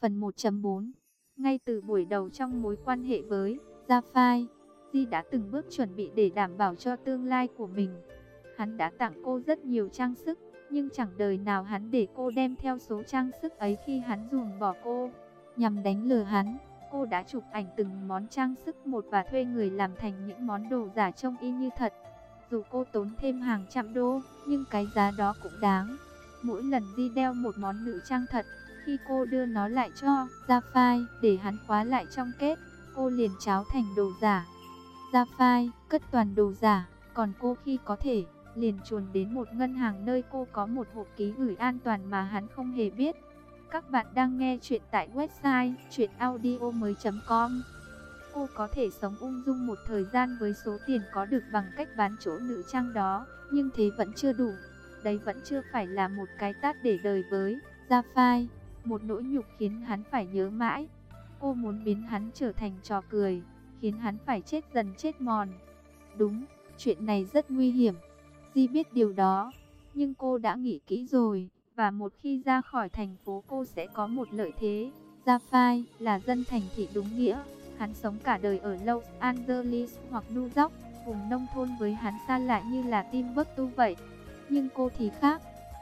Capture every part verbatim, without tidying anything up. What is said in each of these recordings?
Phần một chấm bốn. Ngay từ buổi đầu trong mối quan hệ với Gia-phai, Di đã từng bước chuẩn bị để đảm bảo cho tương lai của mình. Hắn đã tặng cô rất nhiều trang sức, nhưng chẳng đời nào hắn để cô đem theo số trang sức ấy khi hắn ruồng bỏ cô. Nhằm đánh lừa hắn, cô đã chụp ảnh từng món trang sức một và thuê người làm thành những món đồ giả trông y như thật. Dù cô tốn thêm hàng trăm đô, nhưng cái giá đó cũng đáng. Mỗi lần Di đeo một món nữ trang thật, khi cô đưa nó lại cho Gia-phai để hắn khóa lại trong kết, cô liền tráo thành đồ giả. Gia-phai cất toàn đồ giả, còn cô khi có thể, liền chuồn đến một ngân hàng nơi cô có một hộp ký gửi an toàn mà hắn không hề biết. Các bạn đang nghe chuyện tại website truyện audio mới chấm com. Cô có thể sống ung dung một thời gian với số tiền có được bằng cách bán chỗ nữ trang đó, nhưng thế vẫn chưa đủ. Đấy vẫn chưa phải là một cái tát để đời với Gia-phai, một nỗi nhục khiến hắn phải nhớ mãi. Cô muốn biến hắn trở thành trò cười, khiến hắn phải chết dần chết mòn. Đúng, chuyện này rất nguy hiểm. Di biết điều đó, nhưng cô đã nghĩ kỹ rồi, và một khi ra khỏi thành phố cô sẽ có một lợi thế. Gia-phai là dân thành thị đúng nghĩa, hắn sống cả đời ở Los Angeles hoặc New York, vùng nông thôn với hắn xa lạ như là Timbuktu vậy. Nhưng cô thì khác.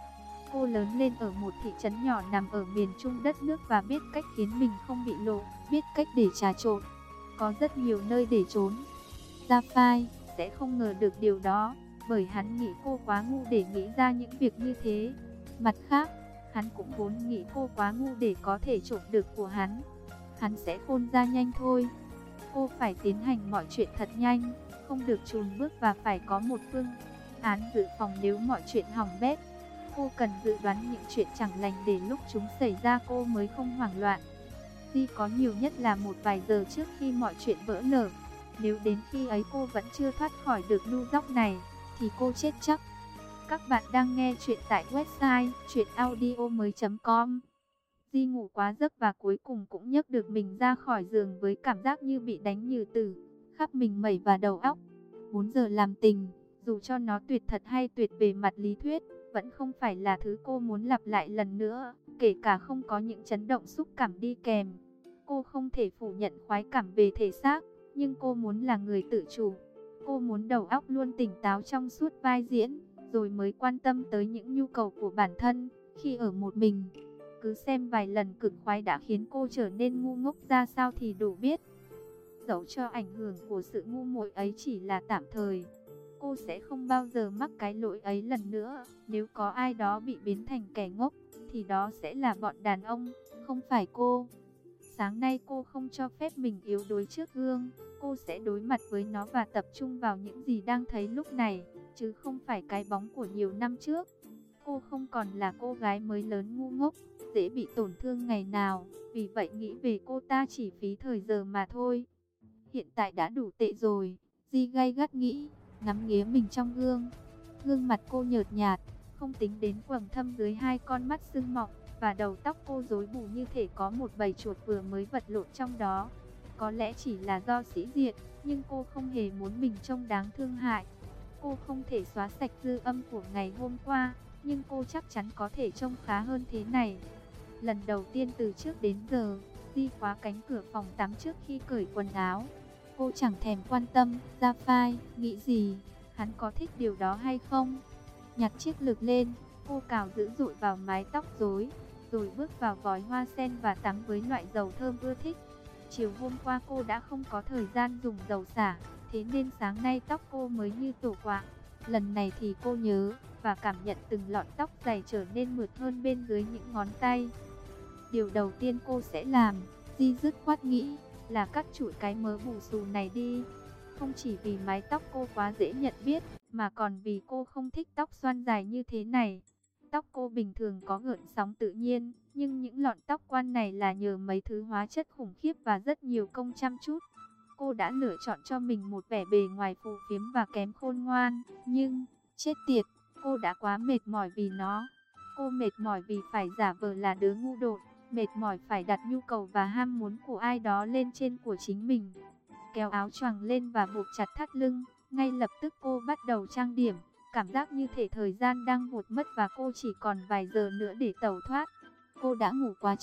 Cô lớn lên ở một thị trấn nhỏ nằm ở miền trung đất nước và biết cách khiến mình không bị lộ, biết cách để trà trộn. Có rất nhiều nơi để trốn. Gia-phai sẽ không ngờ được điều đó, bởi hắn nghĩ cô quá ngu để nghĩ ra những việc như thế. Mặt khác, hắn cũng vốn nghĩ cô quá ngu để có thể trộm được của hắn. Hắn sẽ khôn ra nhanh thôi. Cô phải tiến hành mọi chuyện thật nhanh, không được chùn bước và phải có một phương án dự phòng nếu mọi chuyện hỏng bét. Cô cần dự đoán những chuyện chẳng lành để lúc chúng xảy ra cô mới không hoảng loạn. Di có nhiều nhất là một vài giờ trước khi mọi chuyện vỡ lở. Nếu đến khi ấy cô vẫn chưa thoát khỏi được New York này, thì cô chết chắc. Các bạn đang nghe chuyện tại website truyện audio mới chấm com. Di ngủ quá giấc và cuối cùng cũng nhấc được mình ra khỏi giường với cảm giác như bị đánh như tử, khắp mình mẩy và đầu óc. bốn giờ làm tình, dù cho nó tuyệt thật hay tuyệt về mặt lý thuyết, vẫn không phải là thứ cô muốn lặp lại lần nữa, kể cả không có những chấn động xúc cảm đi kèm. Cô không thể phủ nhận khoái cảm về thể xác, nhưng cô muốn là người tự chủ. Cô muốn đầu óc luôn tỉnh táo trong suốt vai diễn, rồi mới quan tâm tới những nhu cầu của bản thân khi ở một mình. Cứ xem vài lần cực khoái đã khiến cô trở nên ngu ngốc ra sao thì đủ biết. Dẫu cho ảnh hưởng của sự ngu muội ấy chỉ là tạm thời, cô sẽ không bao giờ mắc cái lỗi ấy lần nữa. Nếu có ai đó bị biến thành kẻ ngốc, thì đó sẽ là bọn đàn ông, không phải cô. Sáng nay cô không cho phép mình yếu đuối trước gương. Cô sẽ đối mặt với nó và tập trung vào những gì đang thấy lúc này, chứ không phải cái bóng của nhiều năm trước. Cô không còn là cô gái mới lớn ngu ngốc, dễ bị tổn thương ngày nào. Vì vậy nghĩ về cô ta chỉ phí thời giờ mà thôi. Hiện tại đã đủ tệ rồi, Di gay gắt nghĩ, ngắm nghía mình trong gương. Gương mặt cô nhợt nhạt, không tính đến quầng thâm dưới hai con mắt sưng mọng, và đầu tóc cô rối bù như thể có một bầy chuột vừa mới vật lộn trong đó. Có lẽ chỉ là do sĩ diện, nhưng cô không hề muốn mình trông đáng thương hại. Cô không thể xóa sạch dư âm của ngày hôm qua, nhưng cô chắc chắn có thể trông khá hơn thế này. Lần đầu tiên từ trước đến giờ, Di khóa cánh cửa phòng tắm trước khi cởi quần áo. Cô chẳng thèm quan tâm Gia-phai nghĩ gì, hắn có thích điều đó hay không. Nhặt chiếc lược lên, cô cào dữ dội vào mái tóc rối, rồi bước vào vòi hoa sen và tắm với loại dầu thơm ưa thích. Chiều hôm qua cô đã không có thời gian dùng dầu xả, thế nên sáng nay tóc cô mới như tổ quạ. Lần này thì cô nhớ và cảm nhận từng lọn tóc dày trở nên mượt hơn bên dưới những ngón tay. Điều đầu tiên cô sẽ làm, Di dứt khoát nghĩ, là cắt trụi cái mớ bù xù này đi. Không chỉ vì mái tóc cô quá dễ nhận biết, mà còn vì cô không thích tóc xoăn dài như thế này. Tóc cô bình thường có gợn sóng tự nhiên, nhưng những lọn tóc quan này là nhờ mấy thứ hóa chất khủng khiếp và rất nhiều công chăm chút. Cô đã lựa chọn cho mình một vẻ bề ngoài phù phiếm và kém khôn ngoan, nhưng, chết tiệt, cô đã quá mệt mỏi vì nó. Cô mệt mỏi vì phải giả vờ là đứa ngu dốt, mệt mỏi phải đặt nhu cầu và ham muốn của ai đó lên trên của chính mình. Kéo áo choàng lên và buộc chặt thắt lưng, ngay lập tức cô bắt đầu trang điểm. Cảm giác như thể thời gian đang vụt mất và cô chỉ còn vài giờ nữa để tẩu thoát. Cô đã ngủ quá trễ,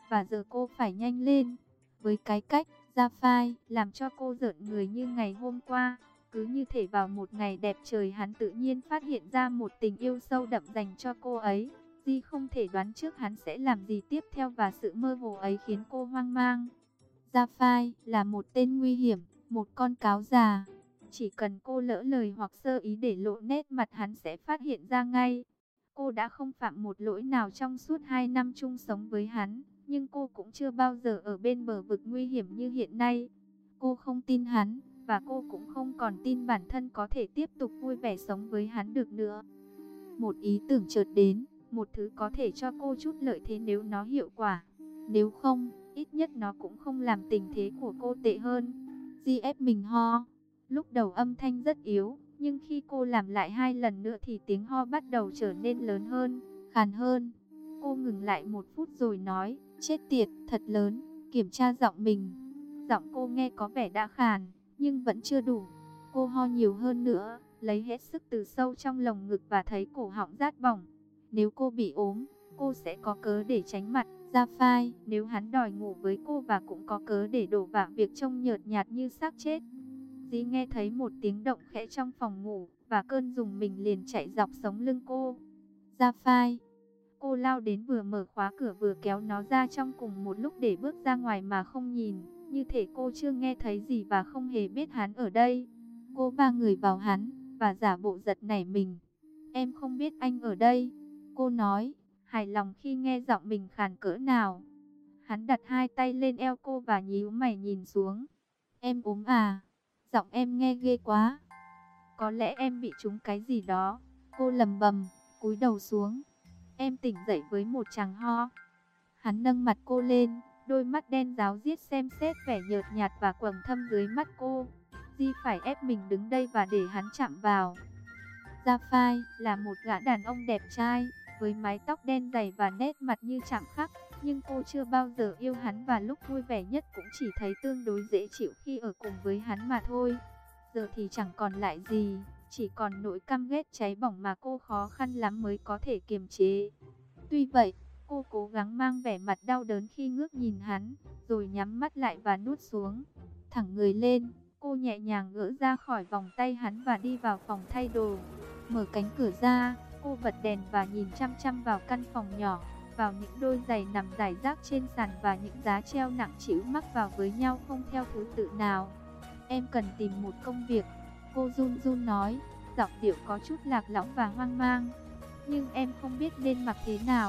và giờ cô phải nhanh lên. Với cái cách Gia Phai làm cho cô rợn người như ngày hôm qua, cứ như thể vào một ngày đẹp trời hắn tự nhiên phát hiện ra một tình yêu sâu đậm dành cho cô ấy. Di không thể đoán trước hắn sẽ làm gì tiếp theo và sự mơ hồ ấy khiến cô hoang mang. Gia Phai là một tên nguy hiểm, một con cáo già. Chỉ cần cô lỡ lời hoặc sơ ý để lộ nét mặt hắn sẽ phát hiện ra ngay. Cô đã không phạm một lỗi nào trong suốt hai năm chung sống với hắn, nhưng cô cũng chưa bao giờ ở bên bờ vực nguy hiểm như hiện nay. Cô không tin hắn, và cô cũng không còn tin bản thân có thể tiếp tục vui vẻ sống với hắn được nữa. Một ý tưởng chợt đến, một thứ có thể cho cô chút lợi thế nếu nó hiệu quả. Nếu không, ít nhất nó cũng không làm tình thế của cô tệ hơn. Di ép mình ho. Lúc đầu âm thanh rất yếu, nhưng khi cô làm lại hai lần nữa thì tiếng ho bắt đầu trở nên lớn hơn, khàn hơn. Cô ngừng lại một phút rồi nói, chết tiệt, thật lớn, kiểm tra giọng mình. Giọng cô nghe có vẻ đã khàn, nhưng vẫn chưa đủ. Cô ho nhiều hơn nữa, lấy hết sức từ sâu trong lồng ngực và thấy cổ họng rát bỏng. Nếu cô bị ốm, cô sẽ có cớ để tránh mặt Gia Phai. Nếu hắn đòi ngủ với cô và cũng có cớ để đổ vạ việc trông nhợt nhạt như xác chết. Dĩ nghe thấy một tiếng động khẽ trong phòng ngủ, và cơn rùng mình liền chạy dọc sống lưng cô. Gia Phai. Cô lao đến vừa mở khóa cửa vừa kéo nó ra trong cùng một lúc để bước ra ngoài mà không nhìn. Như thể cô chưa nghe thấy gì và không hề biết hắn ở đây. Cô va người vào hắn, và giả bộ giật nảy mình. Em không biết anh ở đây. Cô nói, hài lòng khi nghe giọng mình khàn cỡ nào. Hắn đặt hai tay lên eo cô và nhíu mày nhìn xuống. Em ốm à? Giọng em nghe ghê quá. Có lẽ em bị trúng cái gì đó. Cô lầm bầm, cúi đầu xuống. Em tỉnh dậy với một tràng ho. Hắn nâng mặt cô lên, đôi mắt đen ráo riết xem xét vẻ nhợt nhạt và quầng thâm dưới mắt cô. Di phải ép mình đứng đây và để hắn chạm vào. Gia Phai là một gã đàn ông đẹp trai, với mái tóc đen dày và nét mặt như chạm khắc. Nhưng cô chưa bao giờ yêu hắn và lúc vui vẻ nhất cũng chỉ thấy tương đối dễ chịu khi ở cùng với hắn mà thôi. Giờ thì chẳng còn lại gì, chỉ còn nỗi căm ghét cháy bỏng mà cô khó khăn lắm mới có thể kiềm chế. Tuy vậy, cô cố gắng mang vẻ mặt đau đớn khi ngước nhìn hắn, rồi nhắm mắt lại và nuốt xuống. Thẳng người lên, cô nhẹ nhàng gỡ ra khỏi vòng tay hắn và đi vào phòng thay đồ. Mở cánh cửa ra, cô bật đèn và nhìn chăm chăm vào căn phòng nhỏ, vào những đôi giày nằm rải rác trên sàn và những giá treo nặng trĩu mắc vào với nhau không theo thứ tự nào. Em cần tìm một công việc, cô run run nói, giọng điệu có chút lạc lõng và hoang mang. Nhưng em không biết nên mặc thế nào.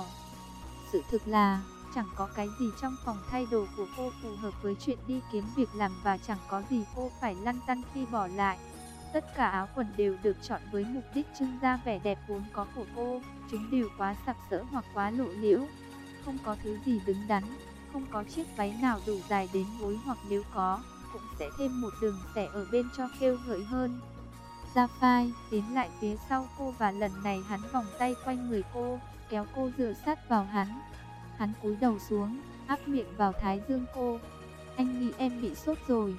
Sự thực là, chẳng có cái gì trong phòng thay đồ của cô phù hợp với chuyện đi kiếm việc làm và chẳng có gì cô phải lăn tăn khi bỏ lại. Tất cả áo quần đều được chọn với mục đích trưng ra vẻ đẹp vốn có của cô. Chúng đều quá sặc sỡ hoặc quá lộ liễu. Không có thứ gì đứng đắn, không có chiếc váy nào đủ dài đến gối hoặc nếu có, cũng sẽ thêm một đường xẻ ở bên cho khêu gợi hơn. Gia Phai tiến lại phía sau cô và lần này hắn vòng tay quanh người cô, kéo cô dựa sát vào hắn. Hắn cúi đầu xuống, áp miệng vào thái dương cô. Anh nghĩ em bị sốt rồi.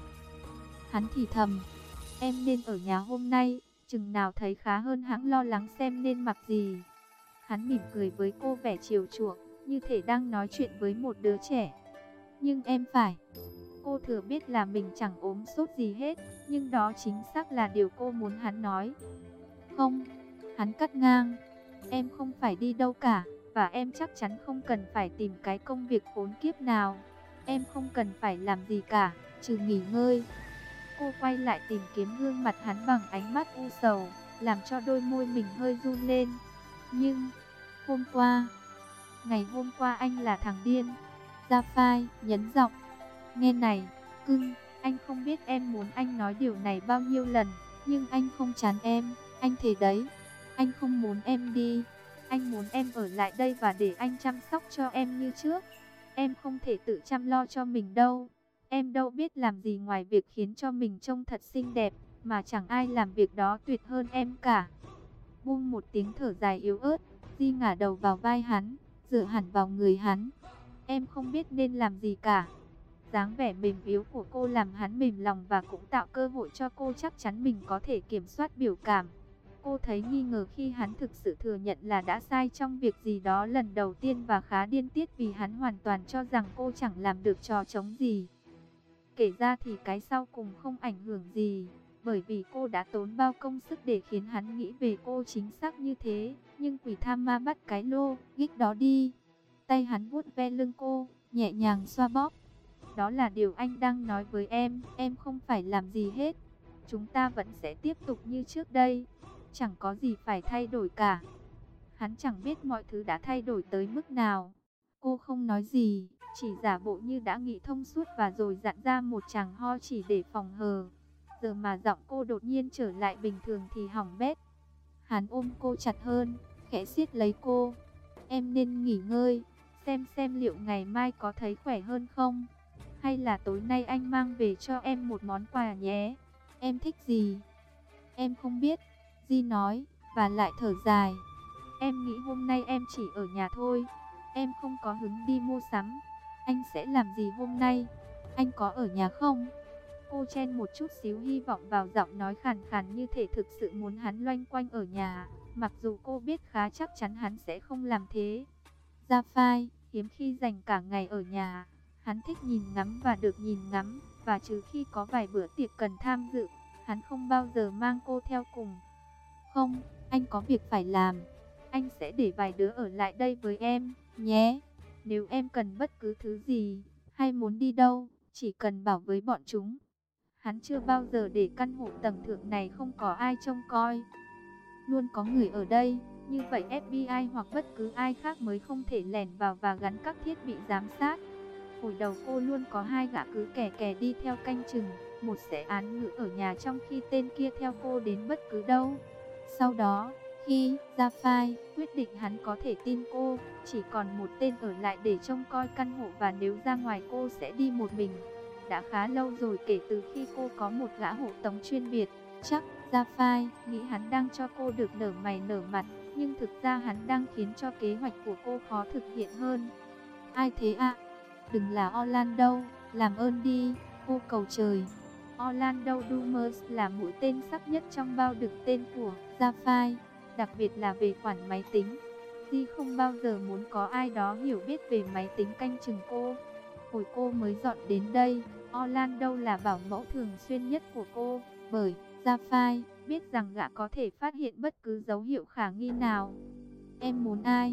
Hắn thì thầm, em nên ở nhà hôm nay, chừng nào thấy khá hơn hãng lo lắng xem nên mặc gì. Hắn mỉm cười với cô vẻ chiều chuộng, như thể đang nói chuyện với một đứa trẻ. Nhưng em phải. Cô thừa biết là mình chẳng ốm sốt gì hết, nhưng đó chính xác là điều cô muốn hắn nói. Không, hắn cắt ngang. Em không phải đi đâu cả, và em chắc chắn không cần phải tìm cái công việc khốn kiếp nào. Em không cần phải làm gì cả, trừ nghỉ ngơi. Cô quay lại tìm kiếm gương mặt hắn bằng ánh mắt u sầu, làm cho đôi môi mình hơi run lên. Nhưng, hôm qua, ngày hôm qua anh là thằng điên. Gia Phai nhấn giọng. Nghe này, cưng, anh không biết em muốn anh nói điều này bao nhiêu lần, nhưng anh không chán em, anh thề đấy. Anh không muốn em đi, anh muốn em ở lại đây và để anh chăm sóc cho em như trước. Em không thể tự chăm lo cho mình đâu. Em đâu biết làm gì ngoài việc khiến cho mình trông thật xinh đẹp, mà chẳng ai làm việc đó tuyệt hơn em cả. Buông một tiếng thở dài yếu ớt, Di ngả đầu vào vai hắn, dựa hẳn vào người hắn. Em không biết nên làm gì cả. Dáng vẻ mềm yếu của cô làm hắn mềm lòng và cũng tạo cơ hội cho cô chắc chắn mình có thể kiểm soát biểu cảm. Cô thấy nghi ngờ khi hắn thực sự thừa nhận là đã sai trong việc gì đó lần đầu tiên và khá điên tiết vì hắn hoàn toàn cho rằng cô chẳng làm được trò trống gì. Kể ra thì cái sau cùng không ảnh hưởng gì, bởi vì cô đã tốn bao công sức để khiến hắn nghĩ về cô chính xác như thế. Nhưng quỷ tham ma bắt cái lô, gích đó đi. Tay hắn vuốt ve lưng cô, nhẹ nhàng xoa bóp. Đó là điều anh đang nói với em, em không phải làm gì hết. Chúng ta vẫn sẽ tiếp tục như trước đây, chẳng có gì phải thay đổi cả. Hắn chẳng biết mọi thứ đã thay đổi tới mức nào. Cô không nói gì, chỉ giả bộ như đã nghĩ thông suốt và rồi dặn ra một tràng ho chỉ để phòng hờ. Giờ mà giọng cô đột nhiên trở lại bình thường thì hỏng bét. Hắn ôm cô chặt hơn, khẽ siết lấy cô. Em nên nghỉ ngơi, xem xem liệu ngày mai có thấy khỏe hơn không. Hay là tối nay anh mang về cho em một món quà nhé. Em thích gì? Em không biết, Di nói, và lại thở dài. Em nghĩ hôm nay em chỉ ở nhà thôi. Em không có hứng đi mua sắm. Anh sẽ làm gì hôm nay? Anh có ở nhà không? Cô chen một chút xíu hy vọng vào giọng nói khàn khàn như thể thực sự muốn hắn loanh quanh ở nhà. Mặc dù cô biết khá chắc chắn hắn sẽ không làm thế. Gia Phai hiếm khi dành cả ngày ở nhà. Hắn thích nhìn ngắm và được nhìn ngắm. Và trừ khi có vài bữa tiệc cần tham dự, hắn không bao giờ mang cô theo cùng. Không, anh có việc phải làm. Anh sẽ để vài đứa ở lại đây với em, nhé. Nếu em cần bất cứ thứ gì, hay muốn đi đâu, chỉ cần bảo với bọn chúng. Hắn chưa bao giờ để căn hộ tầng thượng này không có ai trông coi. Luôn có người ở đây, như vậy ép bê i hoặc bất cứ ai khác mới không thể lẻn vào và gắn các thiết bị giám sát. Hồi đầu cô luôn có hai gã cứ kè kè đi theo canh chừng, một sẽ án ngữ ở nhà trong khi tên kia theo cô đến bất cứ đâu. Sau đó, khi Gia Phai quyết định hắn có thể tin cô, chỉ còn một tên ở lại để trông coi căn hộ và nếu ra ngoài cô sẽ đi một mình. Đã khá lâu rồi kể từ khi cô có một gã hộ tống chuyên biệt. Chắc Gia Phai nghĩ hắn đang cho cô được nở mày nở mặt, nhưng thực ra hắn đang khiến cho kế hoạch của cô khó thực hiện hơn. Ai thế ạ? À? Đừng là Orlando, làm ơn đi, cô cầu trời. Orlando Dumas là mũi tên sắc nhất trong bao đựng tên của Gia Phai, đặc biệt là về khoản máy tính. Di không bao giờ muốn có ai đó hiểu biết về máy tính canh chừng cô. Hồi cô mới dọn đến đây, Orlando là bảo mẫu thường xuyên nhất của cô, bởi Gia Phai biết rằng gã có thể phát hiện bất cứ dấu hiệu khả nghi nào. Em muốn ai?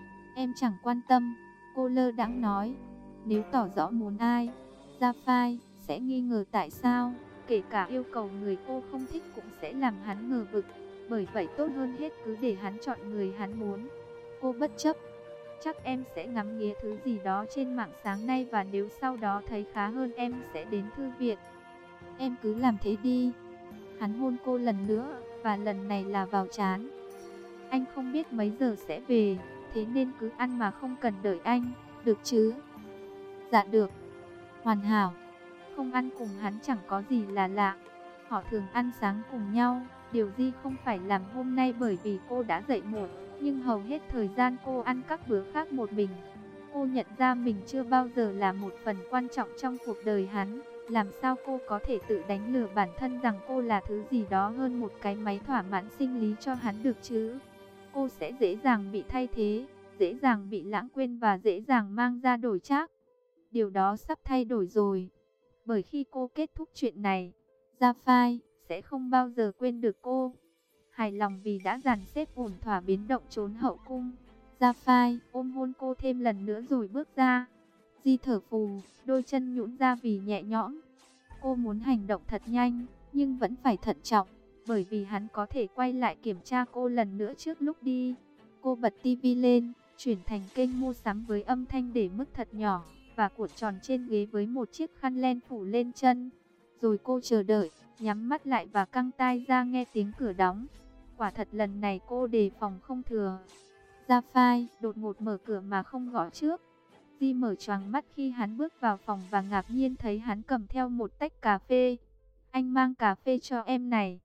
Em chẳng quan tâm, cô lơ đãng nói. Nếu tỏ rõ muốn ai, Gia Phai sẽ nghi ngờ tại sao, kể cả yêu cầu người cô không thích cũng sẽ làm hắn ngờ vực. Bởi vậy tốt hơn hết cứ để hắn chọn người hắn muốn. Cô bất chấp. Chắc em sẽ ngắm nghía thứ gì đó trên mạng sáng nay và nếu sau đó thấy khá hơn em sẽ đến thư viện. Em cứ làm thế đi. Hắn hôn cô lần nữa, và lần này là vào trán. Anh không biết mấy giờ sẽ về, thế nên cứ ăn mà không cần đợi anh, được chứ? Dạ được. Hoàn hảo. Không ăn cùng hắn chẳng có gì là lạ. Họ thường ăn sáng cùng nhau, điều Di không phải làm hôm nay bởi vì cô đã dậy muộn, nhưng hầu hết thời gian cô ăn các bữa khác một mình. Cô nhận ra mình chưa bao giờ là một phần quan trọng trong cuộc đời hắn. Làm sao cô có thể tự đánh lừa bản thân rằng cô là thứ gì đó hơn một cái máy thỏa mãn sinh lý cho hắn được chứ? Cô sẽ dễ dàng bị thay thế, dễ dàng bị lãng quên và dễ dàng mang ra đổi trác. Điều đó sắp thay đổi rồi. Bởi khi cô kết thúc chuyện này, Gia Phai sẽ không bao giờ quên được cô. Hài lòng vì đã dàn xếp ổn thỏa biến động trốn hậu cung, Gia Phai ôm hôn cô thêm lần nữa rồi bước ra. Di thở phù, đôi chân nhũn ra vì nhẹ nhõm. Cô muốn hành động thật nhanh, nhưng vẫn phải thận trọng, bởi vì hắn có thể quay lại kiểm tra cô lần nữa trước lúc đi. Cô bật tivi lên, chuyển thành kênh mua sắm với âm thanh để mức thật nhỏ, và cuộn tròn trên ghế với một chiếc khăn len phủ lên chân. Rồi cô chờ đợi, nhắm mắt lại và căng tai ra nghe tiếng cửa đóng. Quả thật lần này cô đề phòng không thừa. Gia Phai đột ngột mở cửa mà không gõ trước. Di mở choàng mắt khi hắn bước vào phòng và ngạc nhiên thấy hắn cầm theo một tách cà phê. Anh mang cà phê cho em này.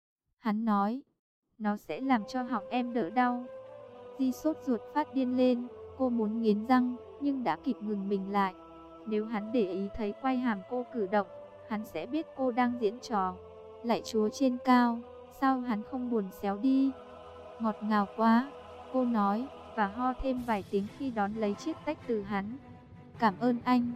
Hắn nói, nó sẽ làm cho họng em đỡ đau. Di sốt ruột phát điên lên, cô muốn nghiến răng, nhưng đã kịp ngừng mình lại. Nếu hắn để ý thấy quay hàm cô cử động, hắn sẽ biết cô đang diễn trò. Lạy Chúa trên cao, Sao hắn không buồn xéo đi? Ngọt ngào quá, cô nói, và ho thêm vài tiếng khi đón lấy chiếc tách từ hắn. Cảm ơn anh.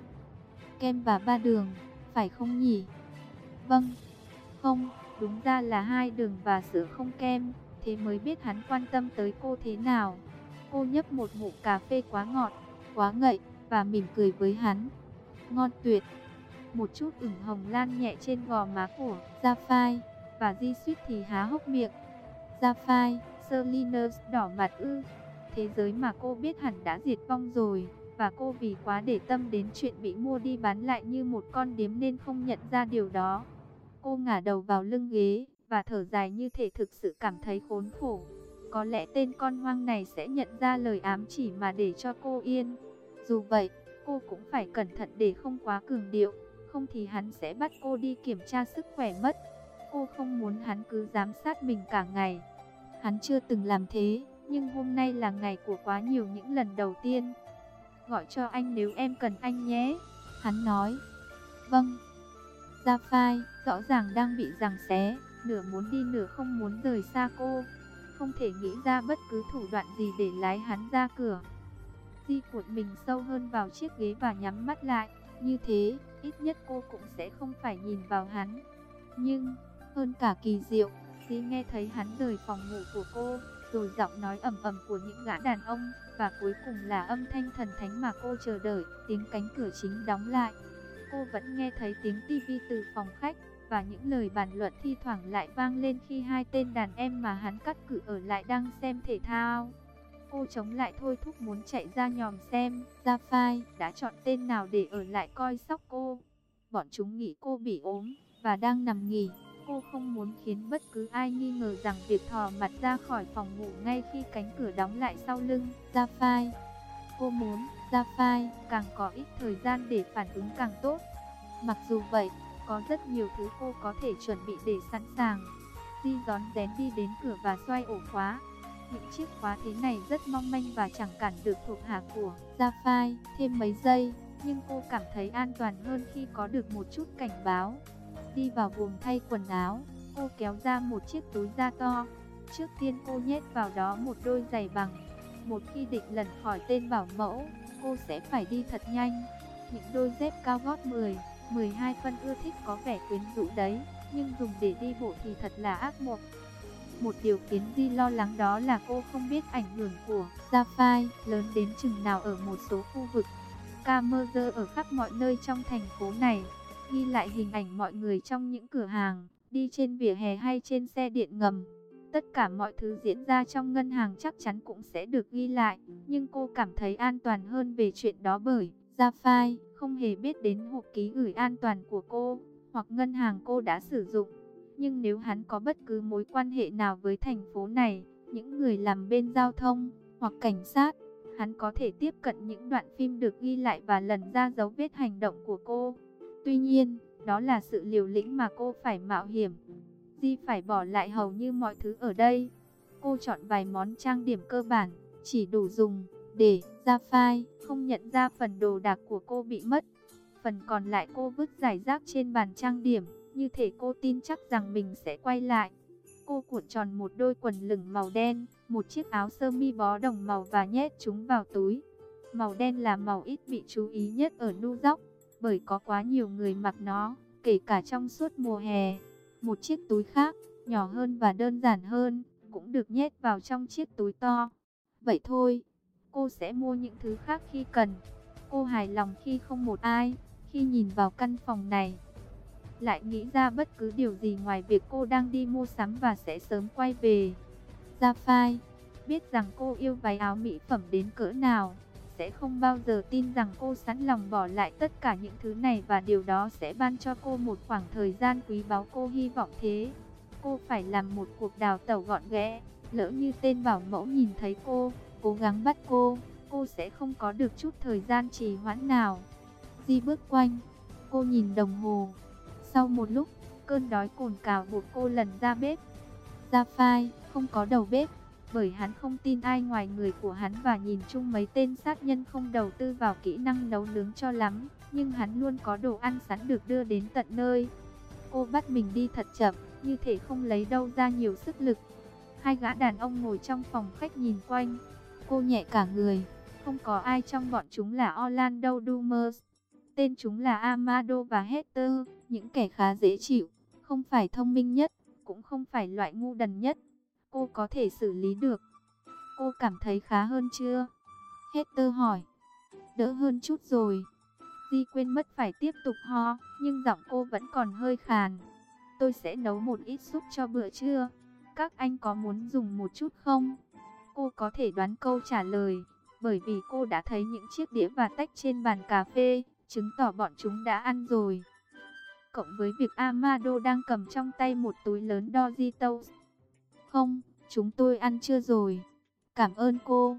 Kem và ba đường, phải không nhỉ? Vâng. Không, đúng ra là hai đường và sữa không kem. Thế mới biết hắn quan tâm tới cô thế nào. Cô nhấp một ngụm cà phê quá ngọt, quá ngậy, và mỉm cười với hắn. Ngon tuyệt. Một chút ửng hồng lan nhẹ trên gò má của Sapphire, và Di suýt thì há hốc miệng. Sapphire, Salinas đỏ mặt ư? Thế giới mà cô biết hẳn đã diệt vong rồi, và cô vì quá để tâm đến chuyện bị mua đi bán lại như một con điếm nên không nhận ra điều đó. Cô ngả đầu vào lưng ghế, và thở dài như thể thực sự cảm thấy khốn khổ. Có lẽ tên con hoang này sẽ nhận ra lời ám chỉ mà để cho cô yên. Dù vậy, cô cũng phải cẩn thận để không quá cường điệu, không thì hắn sẽ bắt cô đi kiểm tra sức khỏe mất. Cô không muốn hắn cứ giám sát mình cả ngày. Hắn chưa từng làm thế, nhưng hôm nay là ngày của quá nhiều những lần đầu tiên. Gọi cho anh nếu em cần anh nhé, hắn nói. Vâng. Sapphire rõ ràng đang bị giằng xé, nửa muốn đi nửa không muốn rời xa cô. Không thể nghĩ ra bất cứ thủ đoạn gì để lái hắn ra cửa. Di cuộn mình sâu hơn vào chiếc ghế và nhắm mắt lại. Như thế, ít nhất cô cũng sẽ không phải nhìn vào hắn. Nhưng, hơn cả kỳ diệu, Di nghe thấy hắn rời phòng ngủ của cô, rồi giọng nói ầm ầm của những gã đàn ông, và cuối cùng là âm thanh thần thánh mà cô chờ đợi, tiếng cánh cửa chính đóng lại. Cô vẫn nghe thấy tiếng tivi từ phòng khách, và những lời bàn luận thi thoảng lại vang lên khi hai tên đàn em mà hắn cắt cử ở lại đang xem thể thao. Cô chống lại thôi thúc muốn chạy ra nhòm xem Sapphire đã chọn tên nào để ở lại coi sóc cô. Bọn chúng nghĩ cô bị ốm và đang nằm nghỉ. Cô không muốn khiến bất cứ ai nghi ngờ rằng việc thò mặt ra khỏi phòng ngủ ngay khi cánh cửa đóng lại sau lưng Sapphire. Cô muốn Sapphire càng có ít thời gian để phản ứng càng tốt. Mặc dù vậy, có rất nhiều thứ cô có thể chuẩn bị để sẵn sàng. Di rón rén đi đến cửa và xoay ổ khóa. Những chiếc khóa thế này rất mong manh và chẳng cản được thuộc hạ của Sapphire thêm mấy giây, nhưng cô cảm thấy an toàn hơn khi có được một chút cảnh báo. Đi vào buồng thay quần áo, cô kéo ra một chiếc túi da to. Trước tiên cô nhét vào đó một đôi giày bằng. Một khi định lần khỏi tên bảo mẫu, cô sẽ phải đi thật nhanh. Những đôi dép cao gót mười, mười hai phân ưa thích có vẻ quyến rũ đấy, nhưng dùng để đi bộ thì thật là ác mộng. Một điều khiến Di lo lắng đó là cô không biết ảnh hưởng của Sapphire lớn đến chừng nào ở một số khu vực. Camera ở khắp mọi nơi trong thành phố này, ghi lại hình ảnh mọi người trong những cửa hàng, đi trên vỉa hè hay trên xe điện ngầm. Tất cả mọi thứ diễn ra trong ngân hàng chắc chắn cũng sẽ được ghi lại, nhưng cô cảm thấy an toàn hơn về chuyện đó bởi Sapphire không hề biết đến hộp ký gửi an toàn của cô, hoặc ngân hàng cô đã sử dụng. Nhưng nếu hắn có bất cứ mối quan hệ nào với thành phố này, những người làm bên giao thông, hoặc cảnh sát, hắn có thể tiếp cận những đoạn phim được ghi lại và lần ra dấu vết hành động của cô. Tuy nhiên, đó là sự liều lĩnh mà cô phải mạo hiểm. Di phải bỏ lại hầu như mọi thứ ở đây. Cô chọn vài món trang điểm cơ bản, chỉ đủ dùng để Sapphire không nhận ra phần đồ đạc của cô bị mất. Phần còn lại cô vứt rải rác trên bàn trang điểm, như thể cô tin chắc rằng mình sẽ quay lại. Cô cuộn tròn một đôi quần lửng màu đen, một chiếc áo sơ mi bó đồng màu và nhét chúng vào túi. Màu đen là màu ít bị chú ý nhất ở New York, bởi có quá nhiều người mặc nó, kể cả trong suốt mùa hè. Một chiếc túi khác, nhỏ hơn và đơn giản hơn, cũng được nhét vào trong chiếc túi to. Vậy thôi, cô sẽ mua những thứ khác khi cần. Cô hài lòng khi không một ai, khi nhìn vào căn phòng này, lại nghĩ ra bất cứ điều gì ngoài việc cô đang đi mua sắm và sẽ sớm quay về. Sapphire biết rằng cô yêu váy áo mỹ phẩm đến cỡ nào, sẽ không bao giờ tin rằng cô sẵn lòng bỏ lại tất cả những thứ này và điều đó sẽ ban cho cô một khoảng thời gian quý báu. Cô hy vọng thế. Cô phải làm một cuộc đào tẩu gọn ghẽ. Lỡ như tên bảo mẫu nhìn thấy cô, cố gắng bắt cô, cô sẽ không có được chút thời gian trì hoãn nào. Di bước quanh, cô nhìn đồng hồ. Sau một lúc, cơn đói cồn cào buộc cô lần ra bếp. Sapphire không có đầu bếp, bởi hắn không tin ai ngoài người của hắn và nhìn chung mấy tên sát nhân không đầu tư vào kỹ năng nấu nướng cho lắm, nhưng hắn luôn có đồ ăn sẵn được đưa đến tận nơi. Cô bắt mình đi thật chậm, như thể không lấy đâu ra nhiều sức lực. Hai gã đàn ông ngồi trong phòng khách nhìn quanh. Cô nhẹ cả người. Không có ai trong bọn chúng là Orlando Dumas. Tên chúng là Amado và Hector, những kẻ khá dễ chịu, không phải thông minh nhất, cũng không phải loại ngu đần nhất. Cô có thể xử lý được. Cô cảm thấy khá hơn chưa? Hector hỏi. Đỡ hơn chút rồi. Di quên mất phải tiếp tục ho, nhưng giọng cô vẫn còn hơi khàn. Tôi sẽ nấu một ít súp cho bữa trưa. Các anh có muốn dùng một chút không? Cô có thể đoán câu trả lời, bởi vì cô đã thấy những chiếc đĩa và tách trên bàn cà phê, chứng tỏ bọn chúng đã ăn rồi. Cộng với việc Amado đang cầm trong tay một túi lớn Doritos. Không, chúng tôi ăn chưa rồi. Cảm ơn cô.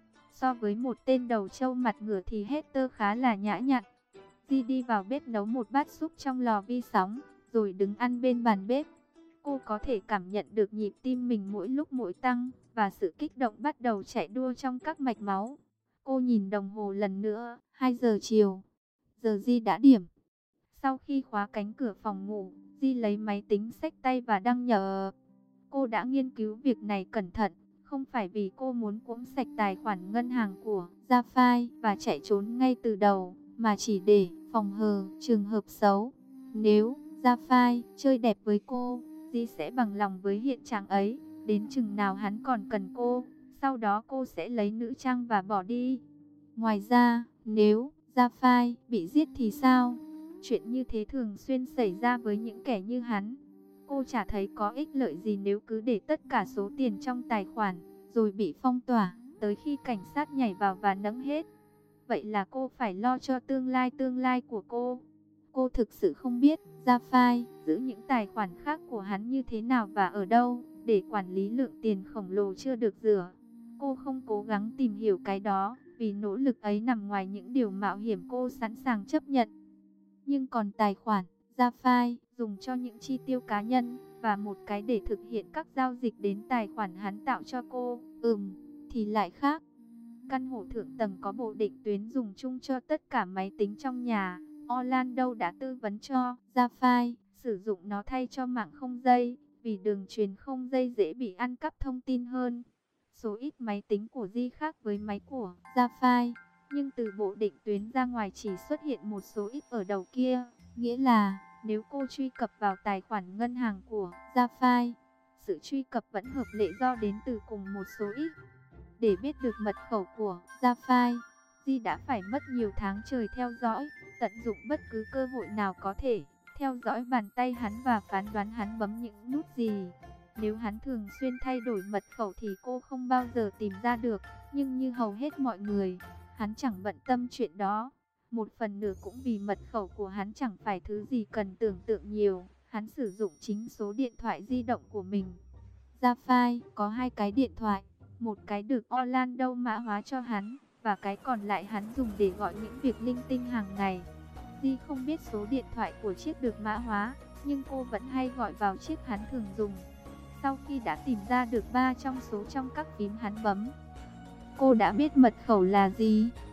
So với một tên đầu trâu mặt ngửa thì Hector khá là nhã nhặn. Di đi vào bếp nấu một bát súp trong lò vi sóng, rồi đứng ăn bên bàn bếp. Cô có thể cảm nhận được nhịp tim mình mỗi lúc mỗi tăng, và sự kích động bắt đầu chạy đua trong các mạch máu. Cô nhìn đồng hồ lần nữa, hai giờ chiều. Giờ Di đã điểm. Sau khi khóa cánh cửa phòng ngủ, Di lấy máy tính xách tay và đăng nhập. Cô đã nghiên cứu việc này cẩn thận, không phải vì cô muốn cuỗm sạch tài khoản ngân hàng của Sapphire và chạy trốn ngay từ đầu, mà chỉ để phòng hờ trường hợp xấu. Nếu Sapphire chơi đẹp với cô, Di sẽ bằng lòng với hiện trạng ấy, đến chừng nào hắn còn cần cô, sau đó cô sẽ lấy nữ trang và bỏ đi. Ngoài ra, nếu Sapphire bị giết thì sao? Chuyện như thế thường xuyên xảy ra với những kẻ như hắn. Cô chả thấy có ích lợi gì nếu cứ để tất cả số tiền trong tài khoản, rồi bị phong tỏa, tới khi cảnh sát nhảy vào và nẫng hết. Vậy là cô phải lo cho tương lai tương lai của cô. Cô thực sự không biết Sapphire giữ những tài khoản khác của hắn như thế nào và ở đâu, để quản lý lượng tiền khổng lồ chưa được rửa. Cô không cố gắng tìm hiểu cái đó, vì nỗ lực ấy nằm ngoài những điều mạo hiểm cô sẵn sàng chấp nhận. Nhưng còn tài khoản Sapphire dùng cho những chi tiêu cá nhân, và một cái để thực hiện các giao dịch đến tài khoản hắn tạo cho cô, ừm, thì lại khác. Căn hộ thượng tầng có bộ định tuyến dùng chung cho tất cả máy tính trong nhà. Orlando đã tư vấn cho Sapphire sử dụng nó thay cho mạng không dây, vì đường truyền không dây dễ bị ăn cắp thông tin hơn. Số ít máy tính của Di khác với máy của Sapphire, nhưng từ bộ định tuyến ra ngoài chỉ xuất hiện một số ít ở đầu kia, nghĩa là nếu cô truy cập vào tài khoản ngân hàng của Sapphire, sự truy cập vẫn hợp lệ do đến từ cùng một số ít. Để biết được mật khẩu của Sapphire, Di đã phải mất nhiều tháng trời theo dõi, tận dụng bất cứ cơ hội nào có thể, theo dõi bàn tay hắn và phán đoán hắn bấm những nút gì. Nếu hắn thường xuyên thay đổi mật khẩu thì cô không bao giờ tìm ra được, nhưng như hầu hết mọi người, hắn chẳng bận tâm chuyện đó. Một phần nữa cũng vì mật khẩu của hắn chẳng phải thứ gì cần tưởng tượng nhiều, hắn sử dụng chính số điện thoại di động của mình. Sapphire có hai cái điện thoại, một cái được Orlando mã hóa cho hắn, và cái còn lại hắn dùng để gọi những việc linh tinh hàng ngày. Di không biết số điện thoại của chiếc được mã hóa, nhưng cô vẫn hay gọi vào chiếc hắn thường dùng. Sau khi đã tìm ra được ba trong số trong các phím hắn bấm, cô đã biết mật khẩu là gì.